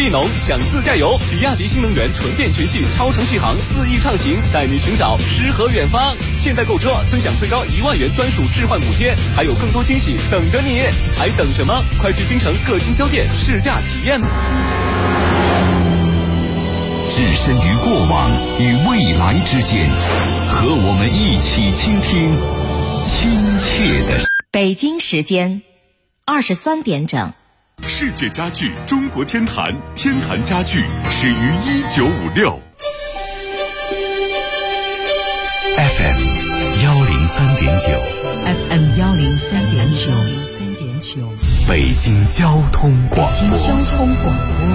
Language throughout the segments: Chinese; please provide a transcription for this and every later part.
意浓，想自驾游，比亚迪新能源纯电全系超长续航4亿畅行，带你寻找诗和远方。现在购车尊享最高1万元专属置换补贴，还有更多惊喜等着你，还等什么？快去京城各经销店试驾体验。 置身于过往与未来之间，和我们一起倾听亲切的北京时间23点整。 世界家具中国天坛，天坛家具始于1956。 FM 103.9 FM 103.9， 北京交通广播。 北京交通广播，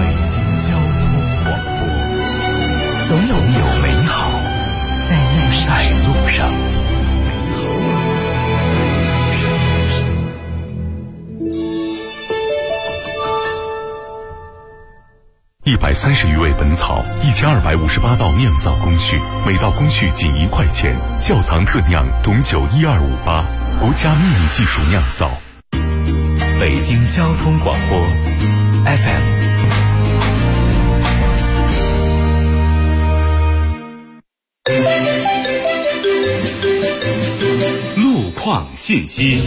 总有美好在路上。130余味本草，1258道酿造工序，每道工序仅1块钱。窖藏特酿董酒12588，国家秘密技术酿造。北京交通广播 FM。 路况信息。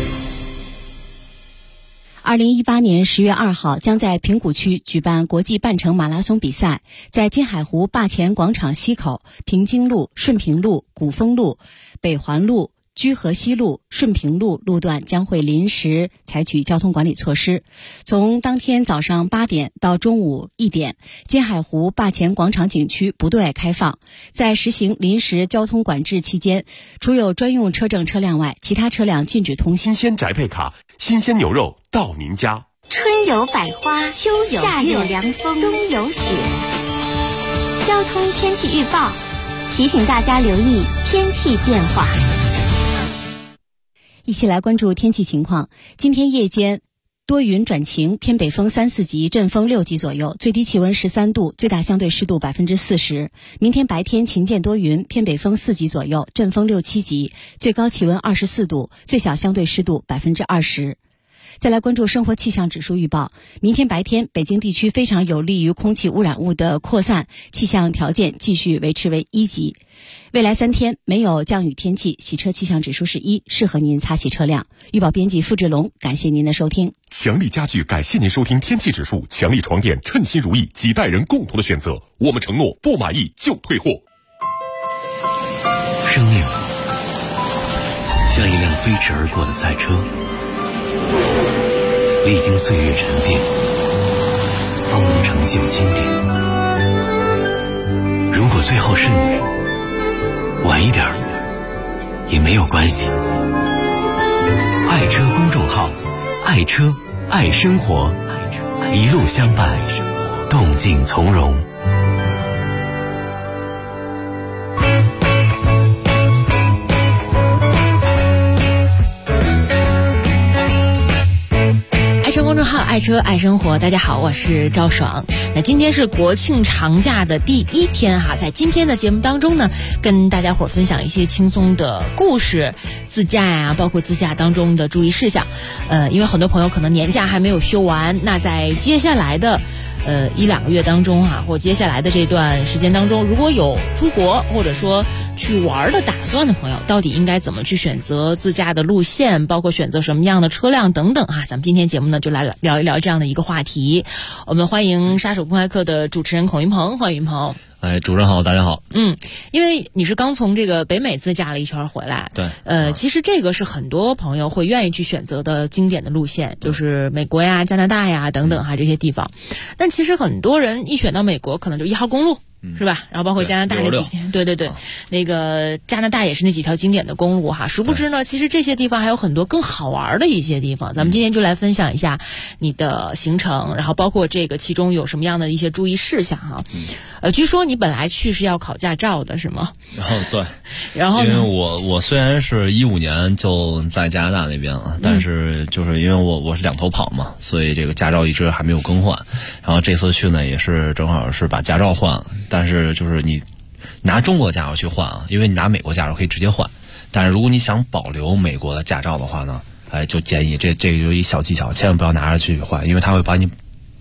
2018年10月2号将在平谷区举办国际半程马拉松比赛，在金海湖坝前广场西口、平津路、顺平路、古风路、北环路、居河西路、顺平路路段将会临时采取交通管理措施。从当天早上8点到中午1点，金海湖坝前广场景区不对外开放。在实行临时交通管制期间，除有专用车证车辆外，其他车辆禁止通行。 新鲜宅配卡，新鲜牛肉到您家。 春有百花，秋有夏有凉风，冬有雪。交通天气预报提醒大家留意天气变化。 一起来关注天气情况。今天夜间多云转晴，偏北风3、4级，阵风6级左右，最低气温13度，最大相对湿度40%。明天白天晴间多云，偏北风4级左右，阵风6、7级，最高气温24度，最小相对湿度20%。再来关注生活气象指数预报。明天白天，北京地区非常有利于空气污染物的扩散，气象条件继续维持为1级。未来3天没有降雨天气，洗车气象指数是1，适合您擦洗车辆。预报编辑付志龙，感谢您的收听。 强力家具感谢您收听天气指数，强力床垫称心如意，几代人共同的选择。我们承诺不满意就退货。 生命像一辆飞驰而过的赛车，历经岁月沉淀，方能成就经典。如果最后是你，晚一点也没有关系。爱车公众号，爱车爱生活，一路相伴，动静从容。 爱车公众号，爱车爱生活。大家好，我是赵爽。那今天是国庆长假的第1天哈，在今天的节目当中呢，跟大家伙分享一些轻松的故事，自驾呀，包括自驾当中的注意事项。因为很多朋友可能年假还没有休完，那在接下来的1、2个月当中哈，或接下来的这段时间当中，如果有出国或者说去玩的打算的朋友，到底应该怎么去选择自驾的路线，包括选择什么样的车辆等等啊？咱们今天节目呢就来聊一聊这样的一个话题。我们欢迎杀手公开课的主持人孔云鹏，欢迎云鹏。 主持人好，大家好。 因为你是刚从这个北美自驾了一圈回来， 对， 其实这个是很多朋友会愿意去选择的经典的路线，就是美国呀、加拿大呀等等哈这些地方。但其实很多人一选到美国，可能就1号公路。是吧？然后包括加拿大那几天，对，那个加拿大也是那几条经典的公路哈。殊不知呢，其实这些地方还有很多更好玩的一些地方。咱们今天就来分享一下你的行程，然后包括这个其中有什么样的一些注意事项哈。据说你本来去是要考驾照的，是吗？ 对， 然后因为我虽然是15年就在加拿大那边了，但是就是因为我是2头跑嘛，所以这个驾照一直还没有更换。然后这次去呢，也是正好是把驾照换了。但是就是你拿中国驾照去换啊，因为你拿美国驾照可以直接换，但是如果你想保留美国的驾照的话呢，就建议这个就一小技巧，千万不要拿着去换，因为它会把你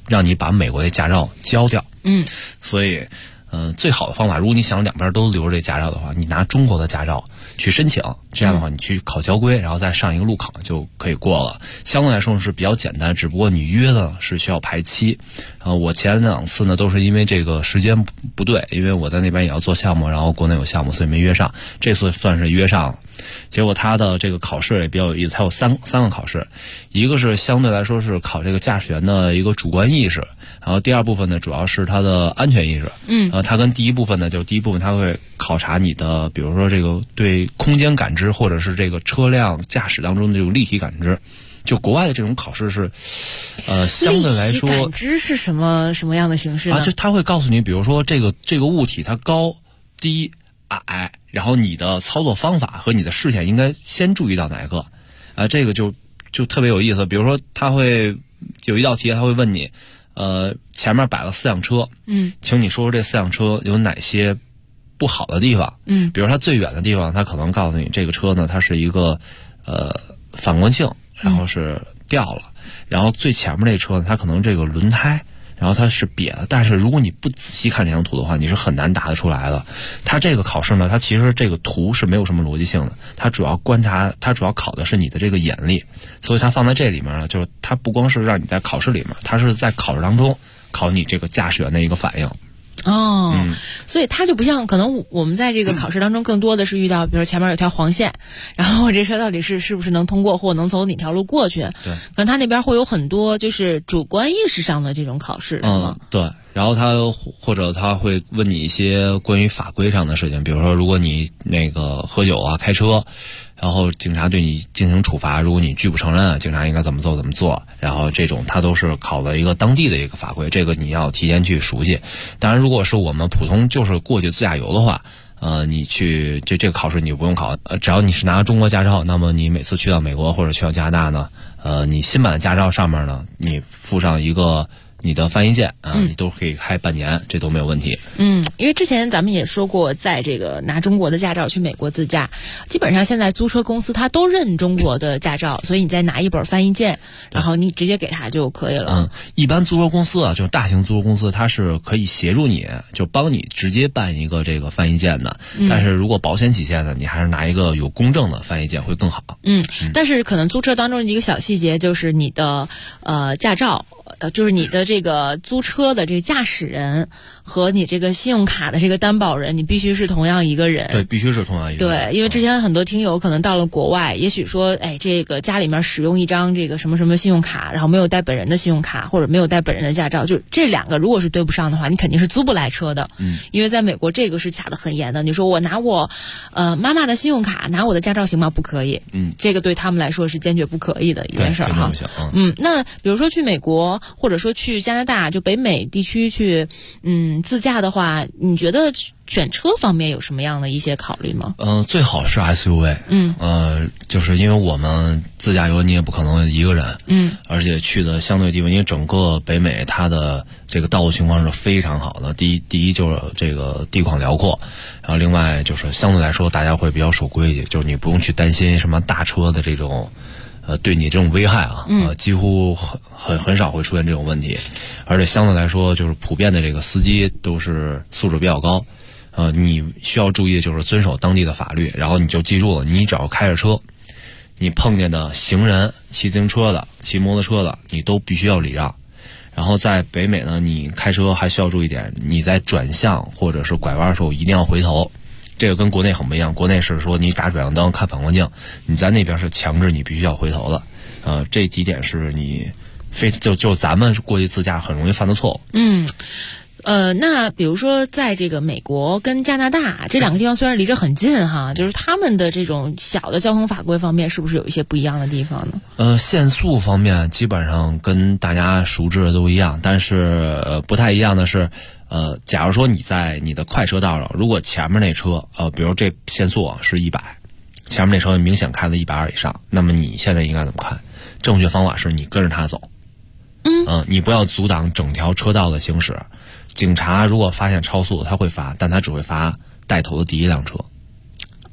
让你把美国的驾照交掉。所以最好的方法，如果你想两边都留着这驾照的话，你拿中国的驾照去申请，这样的话你去考交规，然后再上一个路考就可以过了。相对来说是比较简单，只不过你约的是需要排期。我前2次呢都是因为这个时间不对，因为我在那边也要做项目，然后国内有项目，所以没约上。这次算是约上了。结果他的这个考试也比较有意思，他有三个考试，一个是相对来说是考这个驾驶员的一个主观意识，然后第二部分呢主要是他的安全意识。他跟第一部分呢，就第一部分他会考察你的，比如说这个对空间感知，或者是这个车辆驾驶当中的这种立体感知。就国外的这种考试是，相对来说， 立体感知是什么样的形式呢？ 就他会告诉你，比如说这个物体它高、低、矮，然后你的操作方法和你的视线应该先注意到哪一个？这个就特别有意思。比如说，他会有一道题，他会问你，前面摆了4辆车，请你说说这4辆车有哪些不好的地方？比如它最远的地方，他可能告诉你这个车呢，它是一个反光镜。然后是掉了，然后最前面那车呢，它可能这个轮胎，然后它是瘪的，但是如果你不仔细看这张图的话，你是很难答得出来的。它这个考试呢，它其实这个图是没有什么逻辑性的，它主要考的是你的这个眼力，所以它放在这里面呢，就是它不光是让你在考试里面，它是在考试当中考你这个驾驶员的一个反应。 所以它就不像可能我们在这个考试当中更多的是遇到，比如前面有条黄线，然后这车到底是不是能通过，或能走哪条路过去。 对， 可能他那边会有很多就是主观意识上的这种考试，是吗？ 对。然后他会问你一些关于法规上的事情，比如说如果你那个喝酒啊开车，然后警察对你进行处罚，如果你拒不承认，警察应该怎么做，然后这种他都是考了一个当地的一个法规，这个你要提前去熟悉。当然如果是我们普通就是过去自驾游的话，你去这个考试你就不用考，只要你是拿中国驾照，那么你每次去到美国或者去到加拿大呢，你新版的驾照上面呢，你附上一个你的翻译件你都可以开半年，这都没有问题。 因为之前咱们也说过，在这个拿中国的驾照去美国自驾，基本上现在租车公司它都认中国的驾照，所以你再拿一本翻译件，然后你直接给他就可以了。 一般租车公司啊，就是大型租车公司，它是可以协助你，就帮你直接办一个这个翻译件的。但是如果保险起见呢，你还是拿一个有公证的翻译件会更好。 但是可能租车当中的一个小细节就是你的驾照。就是你的这个租车的这个驾驶人和你这个信用卡的这个担保人，你必须是同样一个人。 对，必须是同样一个人。 对，因为之前很多听友可能到了国外，也许说，这个家里面使用一张这个什么什么信用卡，然后没有带本人的信用卡，或者没有带本人的驾照，就这两个如果是对不上的话，你肯定是租不来车的。因为在美国这个是卡得很严的。你说我拿我妈妈的信用卡拿我的驾照行吗？不可以。这个对他们来说是坚决不可以的一件事哈。那比如说去美国。或者说去加拿大，就北美地区去，自驾的话，你觉得选车方面有什么样的一些考虑吗？ 最好是 SUV。就是因为我们自驾游，你也不可能一个人。而且去的相对地方，因为整个北美它的这个道路情况是非常好的。第一就是这个地广辽阔，然后另外就是相对来说大家会比较守规矩，就是你不用去担心什么大车的这种。对你这种危害几乎很少会出现这种问题，而且相对来说，就是普遍的这个司机都是素质比较高，你需要注意的就是遵守当地的法律，然后你就记住了，你只要开着车，你碰见的行人、骑自行车的、骑摩托车的，你都必须要礼让。然后在北美呢，你开车还需要注意一点，你在转向或者是拐弯的时候一定要回头。这个跟国内很不一样，国内是说你打转向灯看反光镜，你在那边是强制你必须要回头的。这几点是你就咱们过去自驾很容易犯的错误。 那比如说在这个美国跟加拿大这两个地方虽然离着很近哈，就是他们的这种小的交通法规方面是不是有一些不一样的地方呢？ 限速方面基本上跟大家熟知的都一样，但是不太一样的是。假如说你在你的快车道上，如果前面那车比如这限速是100，前面那车明显开了120以上，那么你现在应该怎么看？正确方法是你跟着他走。你不要阻挡整条车道的行驶。警察如果发现超速，他会罚，但他只会罚带头的第一辆车。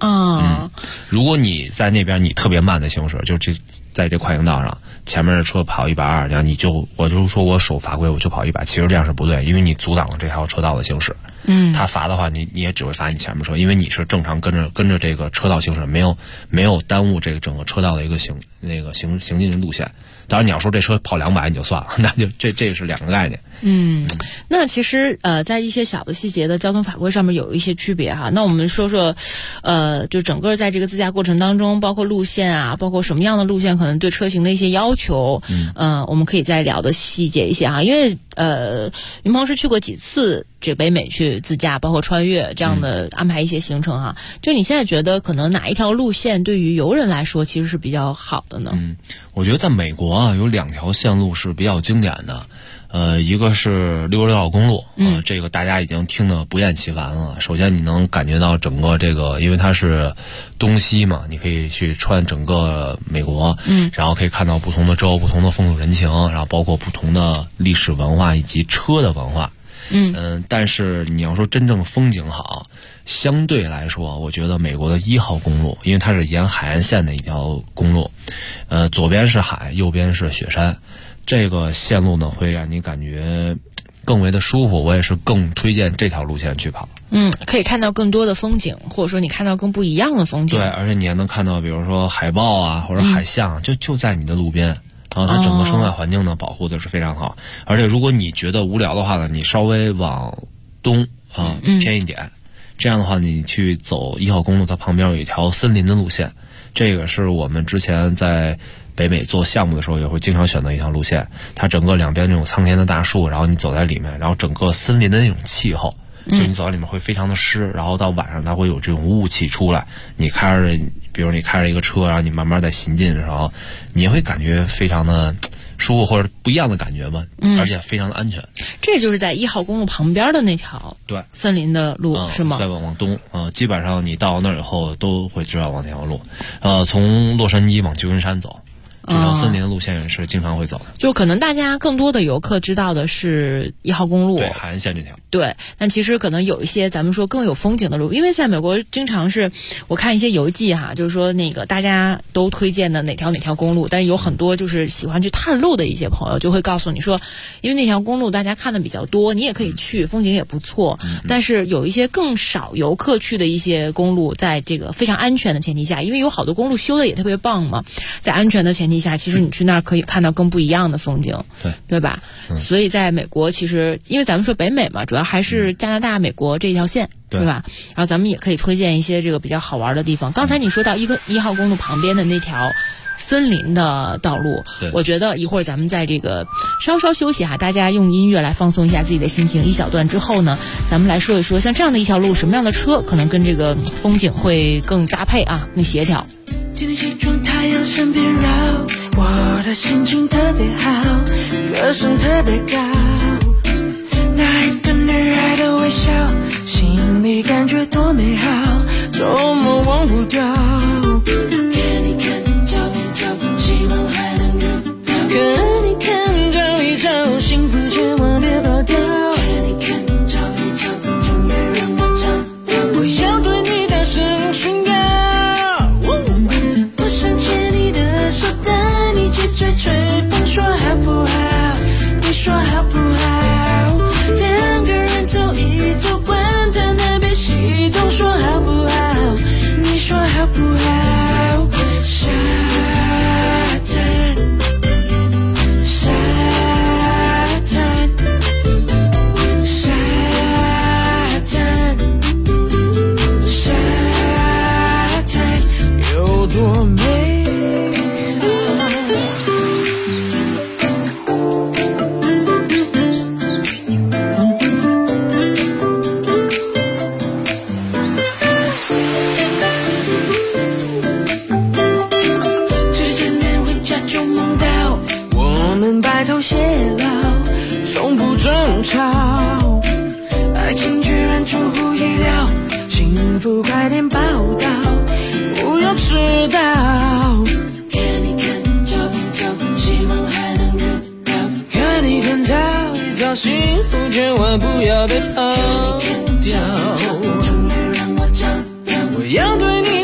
如果你在那边你特别慢的行驶，就在这快行道上，前面的车跑120，然后我就说我守法规我就跑100，其实这样是不对，因为你阻挡了这条车道的行驶。他罚的话，你也只会罚你前面车，因为你是正常跟着这个车道行驶，没有耽误这个整个车道的一个行进的路线。当然你要说这车跑200你就算了，那就这是两个概念。 那其实在一些小的细节的交通法规上面有一些区别哈。那我们说就整个在这个自驾过程当中，包括路线啊，包括什么样的路线可能对车型的一些要求，我们可以再聊的细节一些哈。因为云鹏是去过几次这北美去自驾，包括穿越这样的安排一些行程哈。就你现在觉得可能哪一条路线对于游人来说其实是比较好的呢？ 我觉得在美国啊有2条线路是比较经典的。一个是66号公路，这个大家已经听得不厌其烦了。首先你能感觉到整个这个，因为它是东西嘛，你可以去穿整个美国，然后可以看到不同的州、不同的风土人情，然后包括不同的历史文化以及车的文化。但是你要说真正风景好，相对来说，我觉得美国的1号公路，因为它是沿海岸线的一条公路，左边是海，右边是雪山。这个线路呢，会让你感觉更为的舒服，我也是更推荐这条路线去跑。 可以看到更多的风景，或者说你看到更不一样的风景。 对，而且你还能看到，比如说海豹啊，或者海象，就在你的路边。然后它整个生态环境呢保护的是非常好。而且如果你觉得无聊的话呢，你稍微往东偏一点，这样的话你去走1号公路，它旁边有一条森林的路线。这个是我们之前在北美做项目的时候也会经常选择一条路线，它整个两边那种苍天的大树，然后你走在里面，然后整个森林的那种气候，就你走在里面会非常的湿，然后到晚上它会有这种雾气出来，比如你开着一个车，然后你慢慢在行进的时候，你也会感觉非常的舒服或者不一样的感觉吧，而且非常的安全。 这就是在1号公路旁边的那条森林的路，是吗？ 再往东基本上你到那儿以后都会知道往那条路。从洛杉矶往旧金山走，这条森林的路线也是经常会走的。 就可能大家更多的游客知道的是1号公路， 对，海岸线这条。 对，但其实可能有一些咱们说更有风景的路，因为在美国经常是我看一些游记哈，就是说那个大家都推荐的哪条公路，但是有很多就是喜欢去探路的一些朋友就会告诉你说，因为那条公路大家看的比较多，你也可以去，风景也不错，但是有一些更少游客去的一些公路，在这个非常安全的前提下，因为有好多公路修的也特别棒嘛，在安全的前提下，其实你去那儿可以看到更不一样的风景，对吧？所以在美国其实因为咱们说北美嘛，主要还是加拿大美国这一条线，对吧？然后咱们也可以推荐一些这个比较好玩的地方。刚才你说到1号公路旁边的那条森林的道路，我觉得一会儿咱们在这个稍稍休息哈，大家用音乐来放松一下自己的心情。一小段之后呢，咱们来说一说像这样的一条路，什么样的车可能跟这个风景会更搭配啊，更协调。 今天起床太阳身边绕，我的心情特别好，歌声特别高，那一个女孩的微笑，心里感觉多美好，周末忘不掉。看你看照片照，希望还能遇到。看你看照一照，幸福千万别跑掉。看你看照一照，终于让我找到。我要对你大声宣告，我想牵你的手，带你去吹吹风，说好不好？你说好不好？两个人走一走，管他那边西东，说好不好？你说好不好？沙滩，沙滩，沙滩，沙滩有多美？白头偕老，从不争吵，爱情居然出乎意料，幸福快点报道，不要迟到。看你看照片照，希望还能遇到。看你看照一照，幸福千万不要被跑掉。终于让我找到，我要对你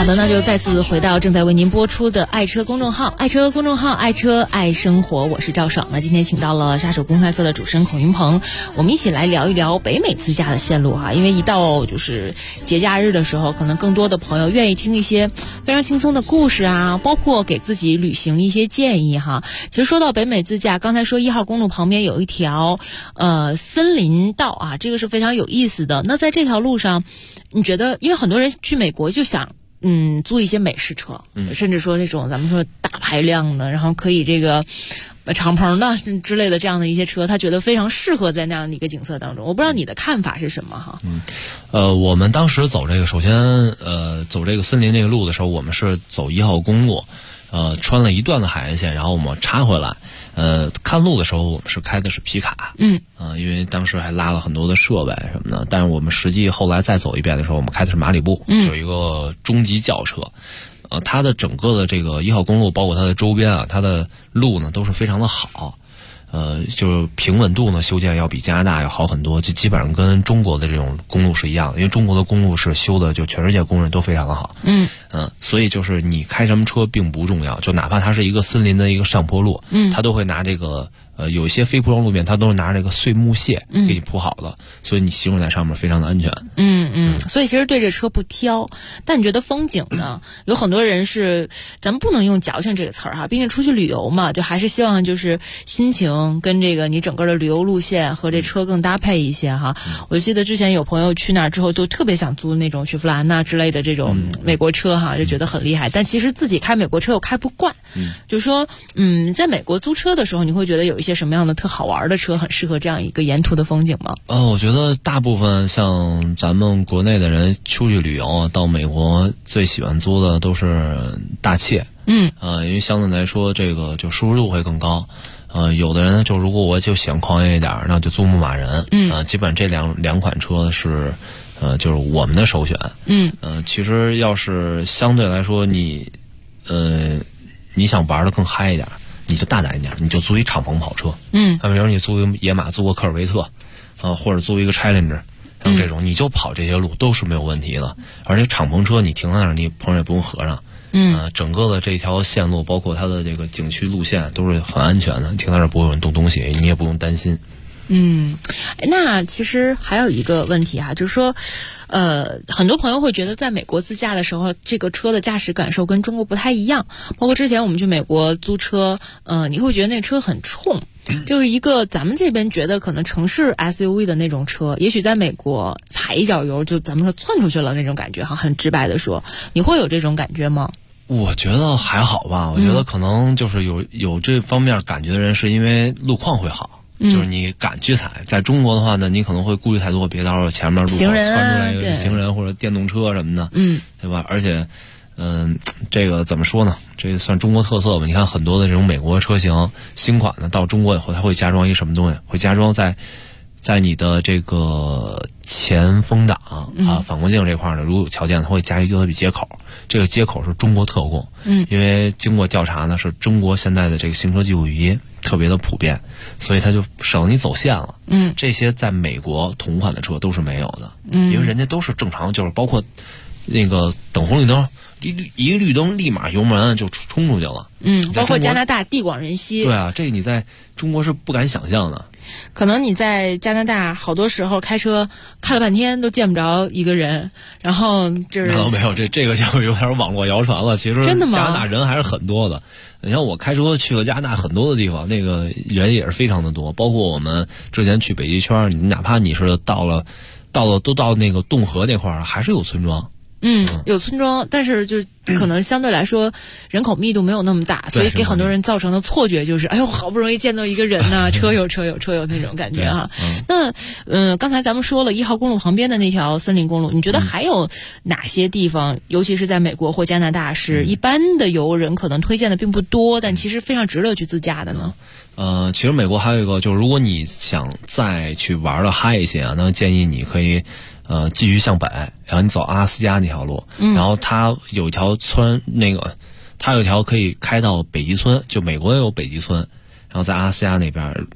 的，那就再次回到正在为您播出的爱车公众号，爱车公众号，爱车爱生活，我是赵爽。那今天请到了杀手公开课的主持人孔云鹏，我们一起来聊一聊北美自驾的线路哈。因为一到就是节假日的时候，可能更多的朋友愿意听一些非常轻松的故事啊，包括给自己旅行一些建议哈。其实说到北美自驾，刚才说1号公路旁边有一条森林道啊，这个是非常有意思的。那在这条路上，你觉得，因为很多人去美国就想租一些美式车，甚至说那种咱们说大排量的，然后可以这个敞篷的之类的这样的一些车，他觉得非常适合在那样的一个景色当中。我不知道你的看法是什么哈？ 我们当时走这个，首先走这个森林这个路的时候，我们是走1号公路，穿了一段的海岸线，然后我们插回来。看路的时候我们是开的是皮卡，因为当时还拉了很多的设备什么的，但是我们实际后来再走一遍的时候，我们开的是马里布，有一个中级轿车。它的整个的这个1号公路，包括它的周边啊，它的路呢都是非常的好。就是平稳度呢，修建要比加拿大要好很多，就基本上跟中国的这种公路是一样的，因为中国的公路是修的，就全世界公认都非常的好。所以就是你开什么车并不重要，就哪怕它是一个森林的一个上坡路，它都会拿这个有一些非铺装路面，它都是拿这个碎木屑给你铺好的，所以你行驶在上面非常的安全。 所以其实对这车不挑，但你觉得风景呢？有很多人是，咱们不能用矫情这个词儿哈，毕竟出去旅游嘛，就还是希望就是心情跟这个你整个的旅游路线和这车更搭配一些哈。我记得之前有朋友去那儿之后都特别想租那种雪佛兰呐之类的这种美国车哈，就觉得很厉害，但其实自己开美国车又开不惯。就说在美国租车的时候，你会觉得有一些什么样的特好玩的车很适合这样一个沿途的风景吗？ 我觉得大部分像咱们国内的人出去旅游到美国最喜欢租的都是大切。因为相对来说这个就舒适度会更高。有的人呢，就如果我就想狂野一点，那就租牧马人。基本这两款车是就是我们的首选。其实要是相对来说你想玩的更嗨一点，你就大胆一点，你就租一敞篷跑车。比如你租一野马，租个科尔维特，或者租一个 Challenger， 像这种你就跑这些路都是没有问题的。而且敞篷车你停在那儿，你棚也不用合上。整个的这条线路，包括它的这个景区路线都是很安全的，停在那儿不会有人动东西，你也不用担心。 那其实还有一个问题哈，就是说，很多朋友会觉得在美国自驾的时候，这个车的驾驶感受跟中国不太一样。包括之前我们去美国租车，你会觉得那车很冲，就是一个咱们这边觉得可能城市 SUV 的那种车，也许在美国踩一脚油就咱们说窜出去了那种感觉哈，很直白的说，你会有这种感觉吗？ 我觉得还好吧，我觉得可能就是有这方面感觉的人，是因为路况会好。就是你敢去踩，在中国的话呢，你可能会顾虑太多，别到时候前面路口窜出来一个行人或者电动车什么的，对吧？而且，这个怎么说呢？这算中国特色吧？你看很多的这种美国车型新款的到中国以后，它会加装一什么东西？会加装在你的这个前风挡反光镜这块呢，如果有条件，它会加一 USB 接口。这个接口是中国特供，因为经过调查呢，是中国现在的这个行车记录仪特别的普遍，所以它就省得你走线了。这些在美国同款的车都是没有的，因为人家都是正常，就是包括那个等红绿灯，一绿灯立马油门就冲出去了。 包括加拿大地广人稀。 对啊，这个你在中国是不敢想象的。 可能你在加拿大好多时候开车开了半天都见不着一个人，然后就是没有这个就有点网络谣传了。其实真的吗？ 加拿大人还是很多的。你像我开车去了加拿大很多的地方，那个人也是非常的多。包括我们之前去北极圈，你哪怕你是到那个洞河那块儿，还是有村庄。 有村庄，但是就可能相对来说人口密度没有那么大，所以给很多人造成的错觉就是，哎呦，好不容易见到一个人呐，车有那种感觉哈。那刚才咱们说了1号公路旁边的那条森林公路，你觉得还有哪些地方，尤其是在美国或加拿大，是一般的游人可能推荐的并不多，但其实非常值得去自驾的呢？ 其实美国还有一个，就是如果你想再去玩的嗨一些啊，那建议你可以继续向北，然后你走阿拉斯加那条路，然后它有一条村，它有一条可以开到北极村，就美国也有北极村，然后在阿拉斯加那边，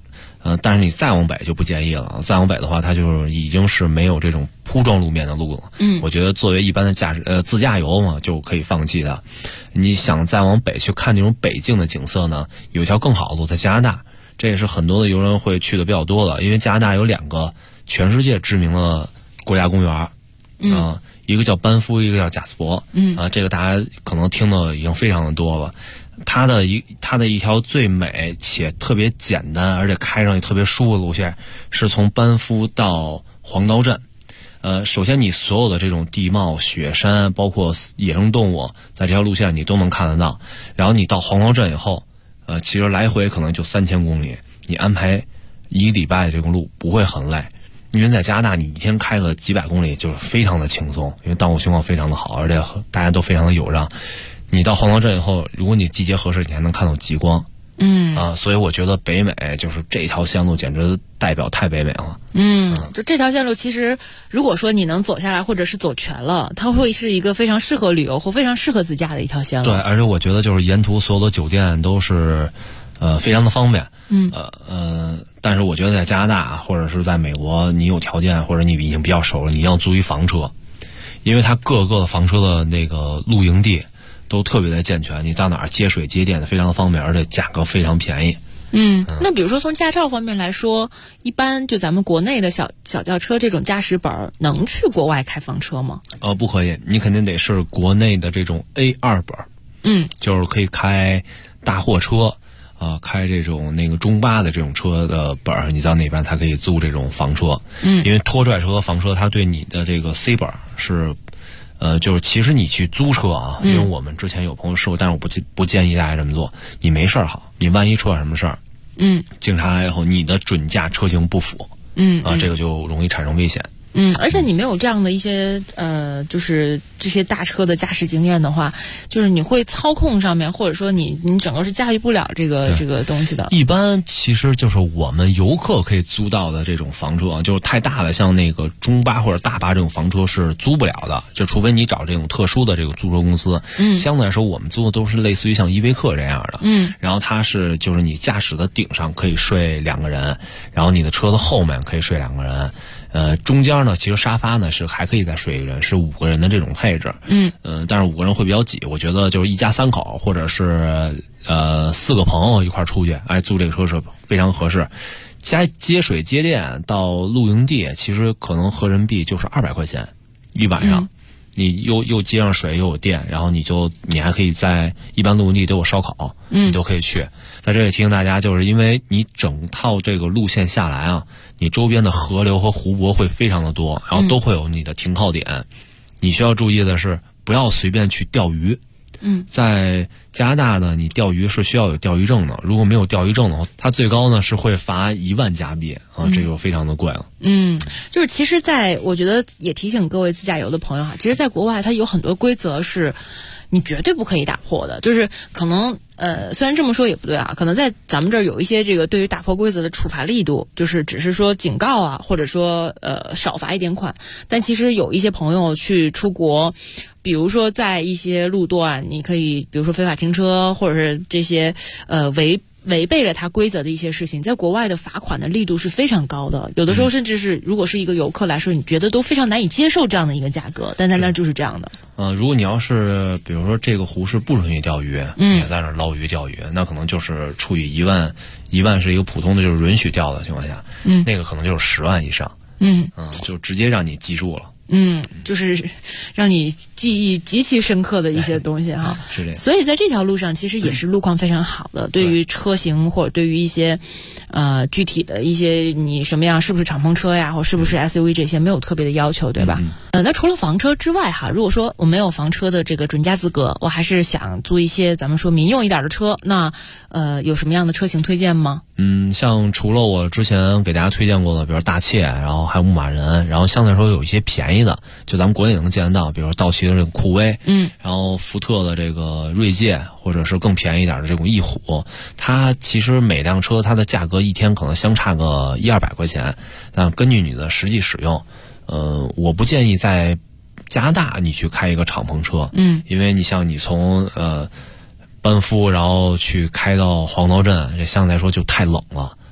但是你再往北就不建议了。再往北的话，它就是已经是没有这种铺装路面的路了。我觉得作为一般的自驾游嘛，就可以放弃它。你想再往北去看那种北境的景色呢，有一条更好的路在加拿大，这也是很多的游人会去的比较多的。因为加拿大有2个全世界知名的国家公园，一个叫班夫，一个叫贾斯伯。这个大家可能听的已经非常的多了。它的一条最美且特别简单，而且开上也特别舒服的路线，是从班夫到黄刀镇。首先你所有的这种地貌、雪山，包括野生动物，在这条路线你都能看得到。然后你到黄刀镇以后，其实来回可能就3000公里，你安排1个礼拜的这个路不会很累。因为在加拿大，你一天开个几百公里就是非常的轻松，因为道路情况非常的好，而且大家都非常的友让。你到黄刀镇以后，如果你季节合适，你还能看到极光。所以我觉得北美就是这条线路简直代表太北美了。 就这条线路其实如果说你能走下来或者是走全了，它会是一个非常适合旅游或非常适合自驾的一条线路。 对，而且我觉得就是沿途所有的酒店都是非常的方便。但是我觉得在加拿大或者是在美国，你有条件或者你已经比较熟了，你要租一房车，因为它各个的房车的那个露营地都特别的健全，你到哪儿接水接电的非常的方便，而且价格非常便宜。 那比如说从驾照方面来说，一般就咱们国内的小轿车这种驾驶本能去国外开房车吗？ 不可以，你肯定得是国内的这种 A2 本。就是可以开大货车，开这种那个中巴的这种车的本儿，你到那边才可以租这种房车。因为拖拽车和房车它对你的这个 C 本是就是其实你去租车啊，因为我们之前有朋友试过，但是我不建议大家这么做。你没事儿好，你万一出点什么事儿，警察来以后，你的准驾车型不符，这个就容易产生危险。 而且你没有这样的一些就是这些大车的驾驶经验的话，就是你会操控上面，或者说你整个是驾驭不了这个东西的。 一般其实就是我们游客可以租到的这种房车，就是太大的像那个中巴或者大巴这种房车是租不了的，就除非你找这种特殊的这个租车公司。相对来说我们租的都是类似于像依维柯这样的。然后它是就是你驾驶的顶上可以睡2个人，然后你的车的后面可以睡2个人。中间呢，其实沙发呢是还可以再睡1个人，是5个人的这种配置。但是5个人会比较挤，我觉得就是一家3口或者是4个朋友一块出去，租这个车是非常合适。接水接电到露营地，其实可能合人民币就是200块钱一晚上。你又接上水又有电，然后你还可以在一般露营地都有烧烤，你都可以去。在这里提醒大家，就是因为你整套这个路线下来啊，你周边的河流和湖泊会非常的多，然后都会有你的停靠点。你需要注意的是，不要随便去钓鱼。在加拿大呢，你钓鱼是需要有钓鱼证的，如果没有钓鱼证的话，它最高呢是会罚1万加币啊，这个非常的贵了。 就是其实我觉得也提醒各位自驾游的朋友哈，其实在国外它有很多规则是你绝对不可以打破的，就是可能虽然这么说也不对啊，可能在咱们这儿有一些这个对于打破规则的处罚力度，就是只是说警告啊，或者说少罚一点款，但其实有一些朋友去出国，比如说在一些路段，你可以比如说非法停车，或者是这些违背了他规则的一些事情，在国外的罚款的力度是非常高的，有的时候甚至是如果是一个游客来说，你觉得都非常难以接受这样的一个价格，但在那就是这样的。 如果你要是比如说这个湖是不允许钓鱼，你也在那儿捞鱼钓鱼，那可能就是处以1万是一个普通的就是允许钓的情况下，那个可能就是10万以上，就直接让你记住了。 就是让你记忆极其深刻的一些东西哈。 是的。 所以在这条路上其实也是路况非常好的，对于车型或者对于一些具体的一些你什么样是不是敞篷车呀，或是不是 SUV 这些没有特别的要求，对吧？那除了房车之外哈，如果说我没有房车的这个准驾资格，我还是想租一些咱们说民用一点的车，那有什么样的车型推荐吗？ 像除了我之前给大家推荐过的，比如大切，然后还有牧马人，然后相对来说有一些便宜的，就咱们国内能见得到，比如道奇的这个酷威，然后福特的这个锐界，或者是更便宜一点的这种翼虎，它其实每辆车它的价格一天可能相差个100-200块钱，但根据你的实际使用，我不建议在加拿大你去开一个敞篷车，因为你像你从班夫然后去开到黄刀镇，这相对来说就太冷了，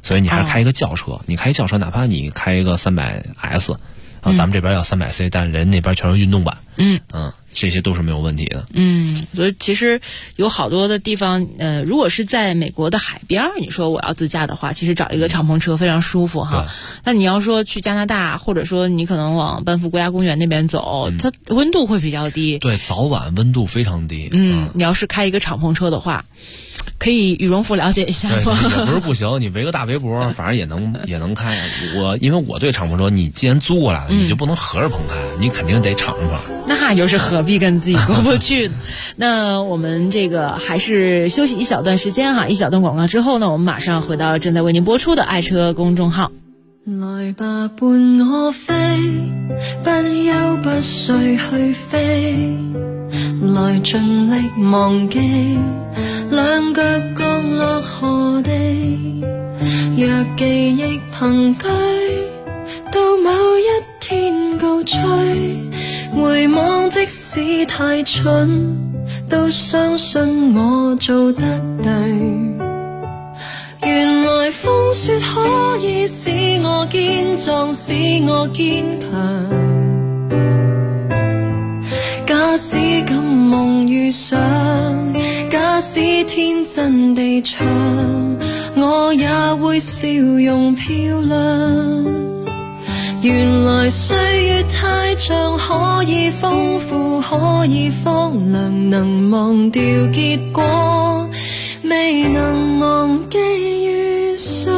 所以你还是开一个轿车，你开一轿车，哪怕你开一个300S，咱们这边要300C，但人那边全是运动版，这些都是没有问题的。 所以其实有好多的地方，如果是在美国的海边，你说我要自驾的话，其实找一个敞篷车非常舒服哈。那你要说去加拿大，或者说你可能往班夫国家公园那边走，它温度会比较低。 对，早晚温度非常低。 你要是开一个敞篷车的话，可以羽绒服了解一下吗？ 也不是不行，你围个大围脖，反正也能开。因为我对敞篷车，你既然租过来了，你就不能合着棚开，你肯定得敞着棚。 那又是何必跟自己过不去呢？那我们这个还是休息一小段时间哈，一小段广告之后呢，我们马上回到正在为您播出的爱车公众号。 來吧伴我飛，不休不睡去飛，來盡力忘記兩腳降落何地，若記憶憑據到某一天高吹，回望即使太蠢都相信我做得對，原來風雪可以使我堅壯，使我堅強，假使敢夢遇上，假使天真地唱，我也會笑容漂亮。原來歲月太長，可以豐富，可以荒涼，能忘掉結果，未能忘記遇上。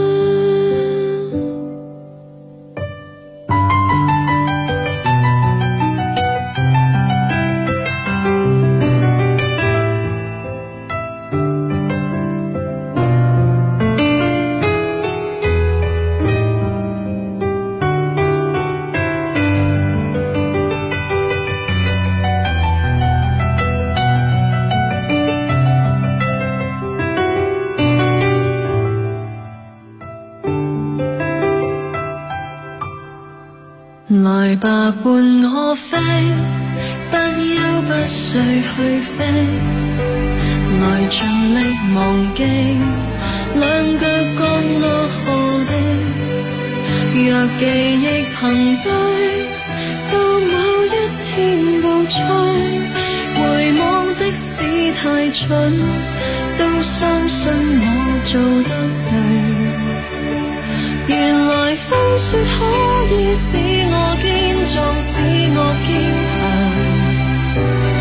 來吧伴我飛，不休不睡去飛，來盡力忘記兩腳降落何地，若記憶憑據到某一天高吹，回望即使太蠢都相信我做得對，原來風雪可以使我堅壯，使我堅強，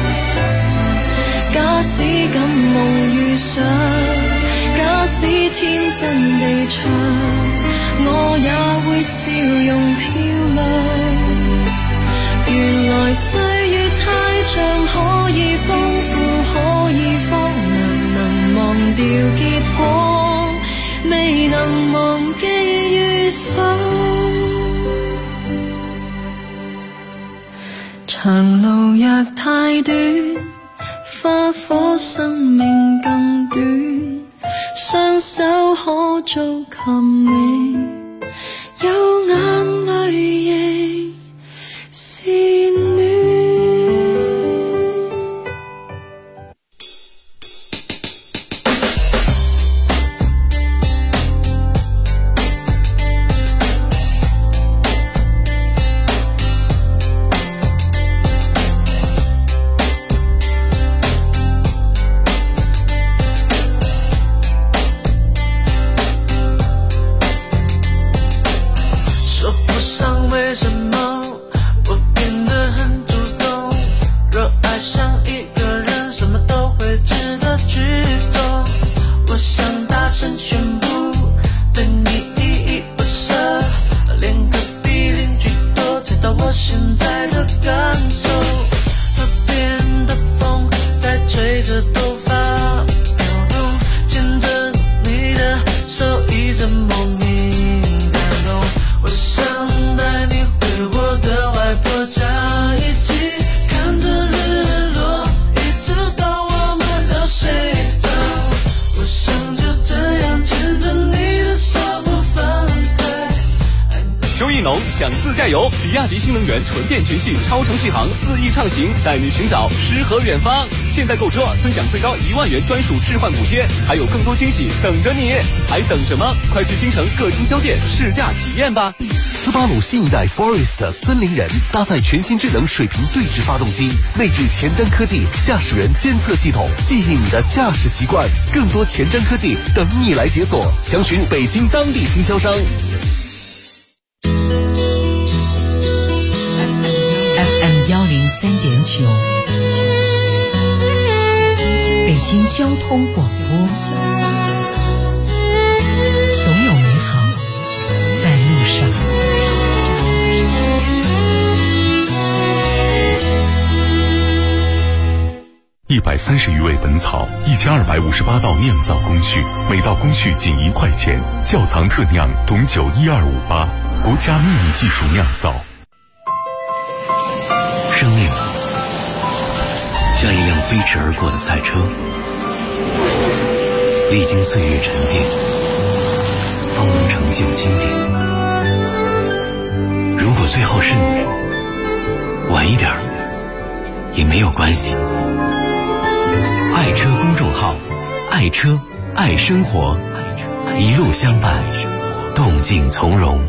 假使敢夢遇上，假使天真地唱，我也會笑容漂亮。原來歲月太長，可以豐富，可以荒涼，能忘掉結果，未能忘記遇上。長路若太短，花火生命更短，雙手可做琴你，有眼淚亦是暖。 享自驾游，比亚迪新能源纯电全系超程续航4亿畅行，带你寻找诗和远方。现在购车尊享最高1万元专属置换补贴，还有更多惊喜等着你，还等什么？快去京城各经销店试驾体验吧。 斯巴鲁新一代 Forest 森林人搭载全新智能水平对置发动机，内置前瞻科技驾驶员监测系统，记忆你的驾驶习惯。更多前瞻科技等你来解锁，详询北京当地经销商。 FM 103.9，北京交通广播，总有美好在路上。 130余味本草，1258道酿造工序，每道工序仅1块钱。窖藏特酿董酒12588，国家秘密技术酿造。 生命像一辆飞驰而过的赛车，历经岁月沉淀，方能成就经典。如果最后是你，晚一点也没有关系。爱车公众号，爱车爱生活，一路相伴，动静从容。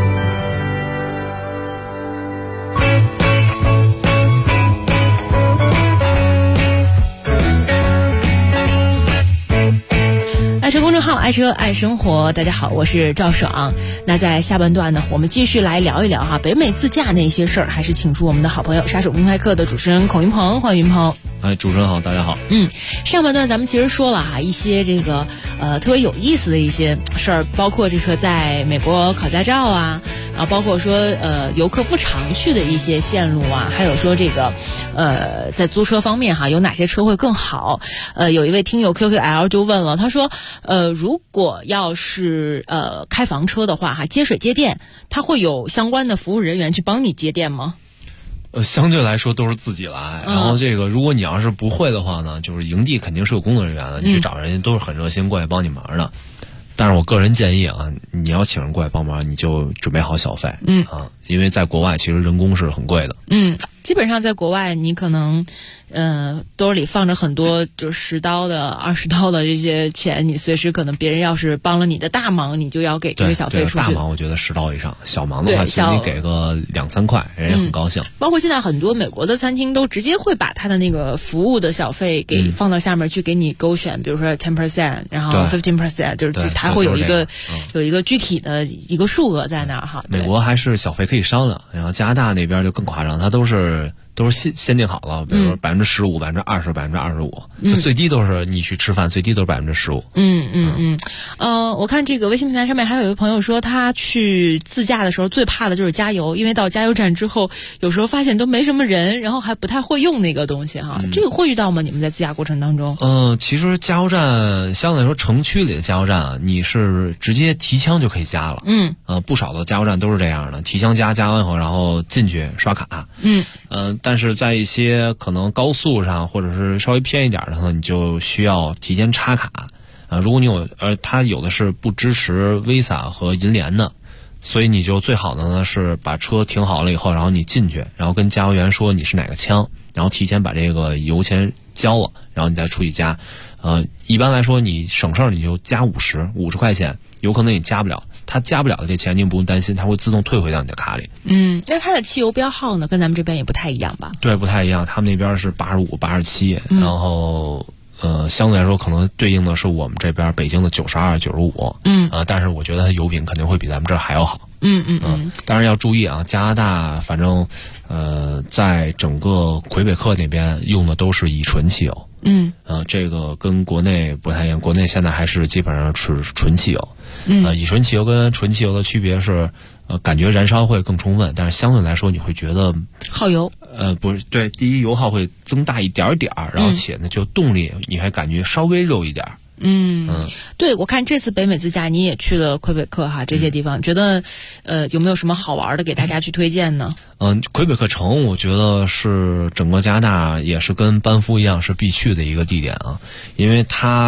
爱车公众号，爱车爱生活。大家好，我是赵爽。那在下半段呢，我们继续来聊一聊哈北美自驾那些事儿，还是请出我们的好朋友杀手公开课的主持人孔云鹏，欢迎云鹏。 主持人好，大家好。 上半段咱们其实说了哈一些这个特别有意思的一些事儿，包括这个在美国考驾照啊，然后包括说游客不常去的一些线路啊，还有说这个在租车方面哈有哪些车会更好。有一位听友 QQL 就问了，他说如果要是开房车的话哈，接水接电，他会有相关的服务人员去帮你接电吗？ 相对来说都是自己来，然后这个如果你要是不会的话呢，就是营地肯定是有工作人员的，你去找人家都是很热心过来帮你忙的。但是我个人建议啊，你要请人过来帮忙，你就准备好小费，因为在国外其实人工是很贵的。 基本上在国外你可能兜里放着很多就10刀的20刀的这些钱，你随时可能别人要是帮了你的大忙，你就要给这个小费出去。 大忙我觉得10刀以上，小忙的话其实你给个2-3块人也很高兴。 包括现在很多美国的餐厅都直接会把他的那个服务的小费给放到下面去给你勾选，比如说 10%， 然后 15%， 就是它会有一个有一个具体的一个数额在那儿哈。 美国还是小费可以商量，然后加拿大那边就更夸张，它都是限定好了，比如说15%、20%、25%，就最低都是你去吃饭最低都是15%。 我看这个微信平台上面还有一位朋友说，他去自驾的时候最怕的就是加油，因为到加油站之后，有时候发现都没什么人，然后还不太会用那个东西哈。这个会遇到吗？你们在自驾过程当中？ 其实加油站相对来说，城区里的加油站啊，你是直接提枪就可以加了。不少的加油站都是这样的，提枪加完后，然后进去刷卡。但是在一些可能高速上或者是稍微偏一点的呢，你就需要提前插卡。如果你有它有的是不支持 Visa 和银联的，所以你就最好的呢是把车停好了以后，然后你进去，然后跟加油员说你是哪个枪，然后提前把这个油钱交了，然后你再出去加。一般来说你省事儿你就加50块钱，有可能你加不了，他加不了的这钱您不用担心，他会自动退回到你的卡里。 那它的汽油标号呢，跟咱们这边也不太一样吧？ 对，不太一样，他们那边是85、87，然后相对来说可能对应的是我们这边北京的92、95。但是我觉得它油品肯定会比咱们这儿还要好。当然要注意啊，加拿大反正在整个魁北克那边用的都是乙醇汽油。这个跟国内不太一样，国内现在还是基本上是纯汽油。乙醇汽油跟纯汽油的区别是，感觉燃烧会更充分，但是相对来说你会觉得耗油。 不是，对，第一油耗会增大一点点，然后且呢就动力你还感觉稍微肉一点。 对，我看这次北美自驾你也去了魁北克哈，这些地方觉得有没有什么好玩的给大家去推荐呢？ 魁北克城我觉得是整个加拿大也是跟班夫一样是必去的一个地点啊，因为它